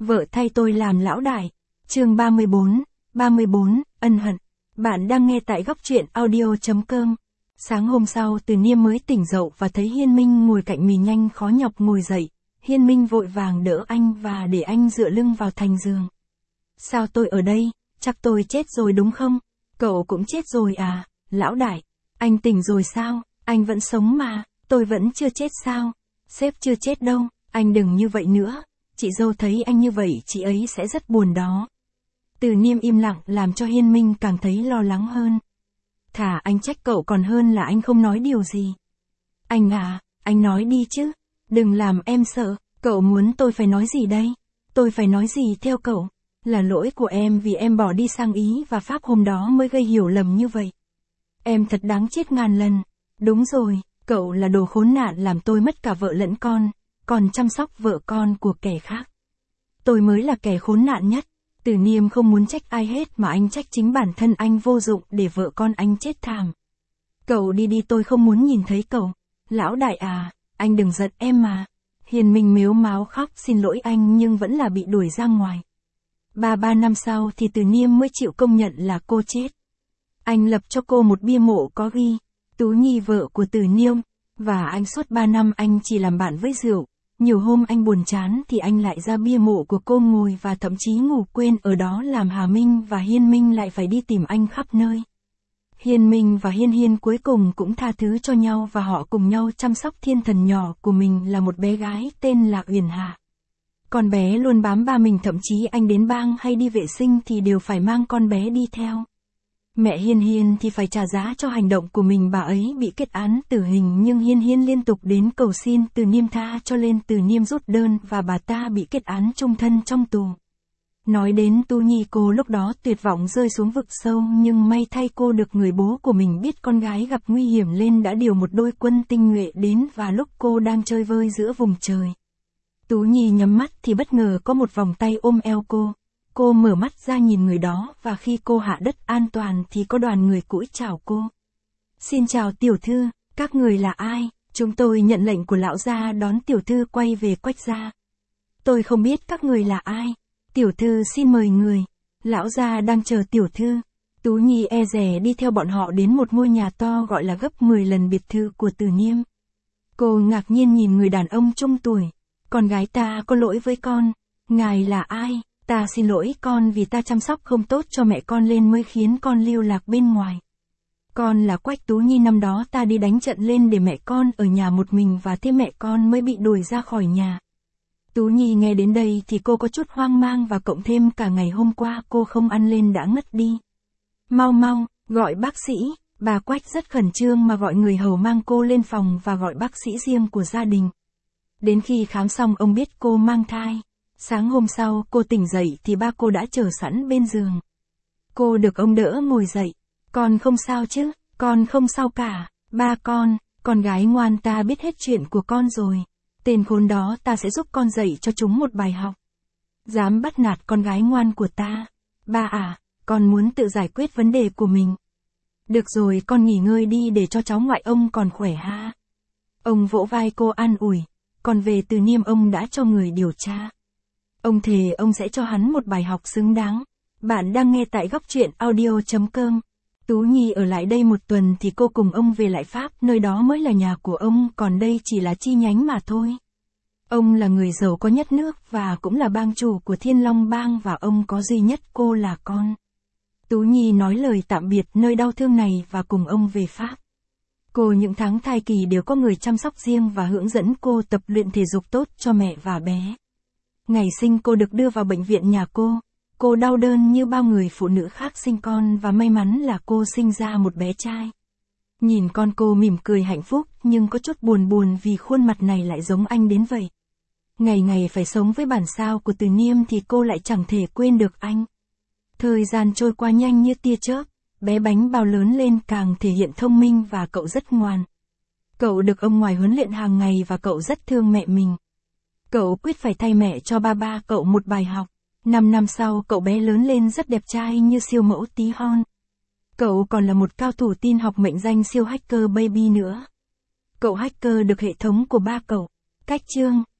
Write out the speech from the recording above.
Vợ thay tôi làm lão đại. Chương 34, ân hận. Bạn đang nghe tại góc truyện audio.com. Sáng hôm sau Từ Niêm mới tỉnh dậy và thấy Hiên Minh ngồi cạnh mì nhanh khó nhọc ngồi dậy. Hiên Minh vội vàng đỡ anh và để anh dựa lưng vào thành giường. Sao tôi ở đây, chắc tôi chết rồi đúng không? Cậu cũng chết rồi à, lão đại. Anh tỉnh rồi sao, anh vẫn sống mà, tôi vẫn chưa chết sao? Sếp chưa chết đâu, anh đừng như vậy nữa. Chị dâu thấy anh như vậy chị ấy sẽ rất buồn đó. Từ Niêm im lặng làm cho Hiên Minh càng thấy lo lắng hơn. Thà anh trách cậu còn hơn là anh không nói điều gì. Anh à, anh nói đi chứ. Đừng làm em sợ, cậu muốn tôi phải nói gì đây? Tôi phải nói gì theo cậu? Là lỗi của em vì em bỏ đi sang Ý và Pháp hôm đó mới gây hiểu lầm như vậy. Em thật đáng chết ngàn lần. Đúng rồi, cậu là đồ khốn nạn làm tôi mất cả vợ lẫn con, còn chăm sóc vợ con của kẻ khác. Tôi mới là kẻ khốn nạn nhất. Từ Niêm không muốn trách ai hết mà anh trách chính bản thân anh vô dụng để vợ con anh chết thảm. Cậu đi đi, tôi không muốn nhìn thấy cậu. Lão đại à, anh đừng giận em mà. Hiền Minh mếu máo khóc xin lỗi anh nhưng vẫn là bị đuổi ra ngoài. 3 năm sau thì Từ Niêm mới chịu công nhận là cô chết. Anh lập cho cô một bia mộ có ghi Tú Nhi vợ của Từ Niêm, và anh suốt 3 năm anh chỉ làm bạn với rượu. Nhiều hôm anh buồn chán thì anh lại ra bia mộ của cô ngồi và thậm chí ngủ quên ở đó, làm Hà Minh và Hiên Minh lại phải đi tìm anh khắp nơi. Hiên Minh và Hiên Hiên cuối cùng cũng tha thứ cho nhau và họ cùng nhau chăm sóc thiên thần nhỏ của mình là một bé gái tên là Uyển Hà. Con bé luôn bám ba mình, thậm chí anh đến bang hay đi vệ sinh thì đều phải mang con bé đi theo. Mẹ Hiên Hiên thì phải trả giá cho hành động của mình, bà ấy bị kết án tử hình nhưng Hiên Hiên liên tục đến cầu xin Từ Niêm tha cho nên Từ Niêm rút đơn và bà ta bị kết án chung thân trong tù. Nói đến Tú Nhi, cô lúc đó tuyệt vọng rơi xuống vực sâu, nhưng may thay cô được người bố của mình biết con gái gặp nguy hiểm nên đã điều một đôi quân tinh nhuệ đến, và lúc cô đang chơi vơi giữa vùng trời. Tú Nhi nhắm mắt thì bất ngờ có một vòng tay ôm eo cô. Cô mở mắt ra nhìn người đó và khi cô hạ đất an toàn thì có đoàn người cũi chào cô. Xin chào tiểu thư, các người là ai? Chúng tôi nhận lệnh của lão gia đón tiểu thư quay về Quách gia. Tôi không biết các người là ai. Tiểu thư xin mời người. Lão gia đang chờ tiểu thư. Tú Nhi e dè đi theo bọn họ đến một ngôi nhà to gọi là gấp 10 lần biệt thự của Từ Niêm. Cô ngạc nhiên nhìn người đàn ông trung tuổi. Con gái ta có lỗi với con. Ngài là ai? Ta xin lỗi con vì ta chăm sóc không tốt cho mẹ con lên mới khiến con lưu lạc bên ngoài. Con là Quách Tú Nhi, năm đó ta đi đánh trận lên để mẹ con ở nhà một mình và thế mẹ con mới bị đuổi ra khỏi nhà. Tú Nhi nghe đến đây thì cô có chút hoang mang và cộng thêm cả ngày hôm qua cô không ăn lên đã ngất đi. Mau, gọi bác sĩ. Bà Quách rất khẩn trương mà gọi người hầu mang cô lên phòng và gọi bác sĩ riêng của gia đình. Đến khi khám xong ông biết cô mang thai. Sáng hôm sau cô tỉnh dậy thì ba cô đã chờ sẵn bên giường. Cô được ông đỡ ngồi dậy. Con không sao chứ? Con không sao cả. Ba con gái ngoan, ta biết hết chuyện của con rồi. Tên khốn đó, ta sẽ giúp con dạy cho chúng một bài học. Dám bắt nạt con gái ngoan của ta. Ba à, con muốn tự giải quyết vấn đề của mình. Được rồi, con nghỉ ngơi đi để cho cháu ngoại ông còn khỏe ha. Ông vỗ vai cô an ủi. Còn về Từ Niêm, ông đã cho người điều tra. Ông thề ông sẽ cho hắn một bài học xứng đáng. Bạn đang nghe tại góc truyện audio.com. Tú Nhi ở lại đây một tuần thì cô cùng ông về lại Pháp, nơi đó mới là nhà của ông, còn đây chỉ là chi nhánh mà thôi. Ông là người giàu có nhất nước và cũng là bang chủ của Thiên Long bang và ông có duy nhất cô là con. Tú Nhi nói lời tạm biệt nơi đau thương này và cùng ông về Pháp. Cô những tháng thai kỳ đều có người chăm sóc riêng và hướng dẫn cô tập luyện thể dục tốt cho mẹ và bé. Ngày sinh cô được đưa vào bệnh viện nhà cô. Cô đau đớn như bao người phụ nữ khác sinh con và may mắn là cô sinh ra một bé trai. Nhìn con cô mỉm cười hạnh phúc nhưng có chút buồn vì khuôn mặt này lại giống anh đến vậy. Ngày ngày phải sống với bản sao của Từ Niêm thì cô lại chẳng thể quên được anh. Thời gian trôi qua nhanh như tia chớp, bé bánh bao lớn lên càng thể hiện thông minh và cậu rất ngoan. Cậu được ông ngoại huấn luyện hàng ngày và cậu rất thương mẹ mình. Cậu quyết phải thay mẹ cho ba cậu một bài học. 5 năm sau cậu bé lớn lên rất đẹp trai như siêu mẫu tí hon. Cậu còn là một cao thủ tin học mệnh danh siêu hacker baby nữa. Cậu hacker được hệ thống của ba cậu. Cách chương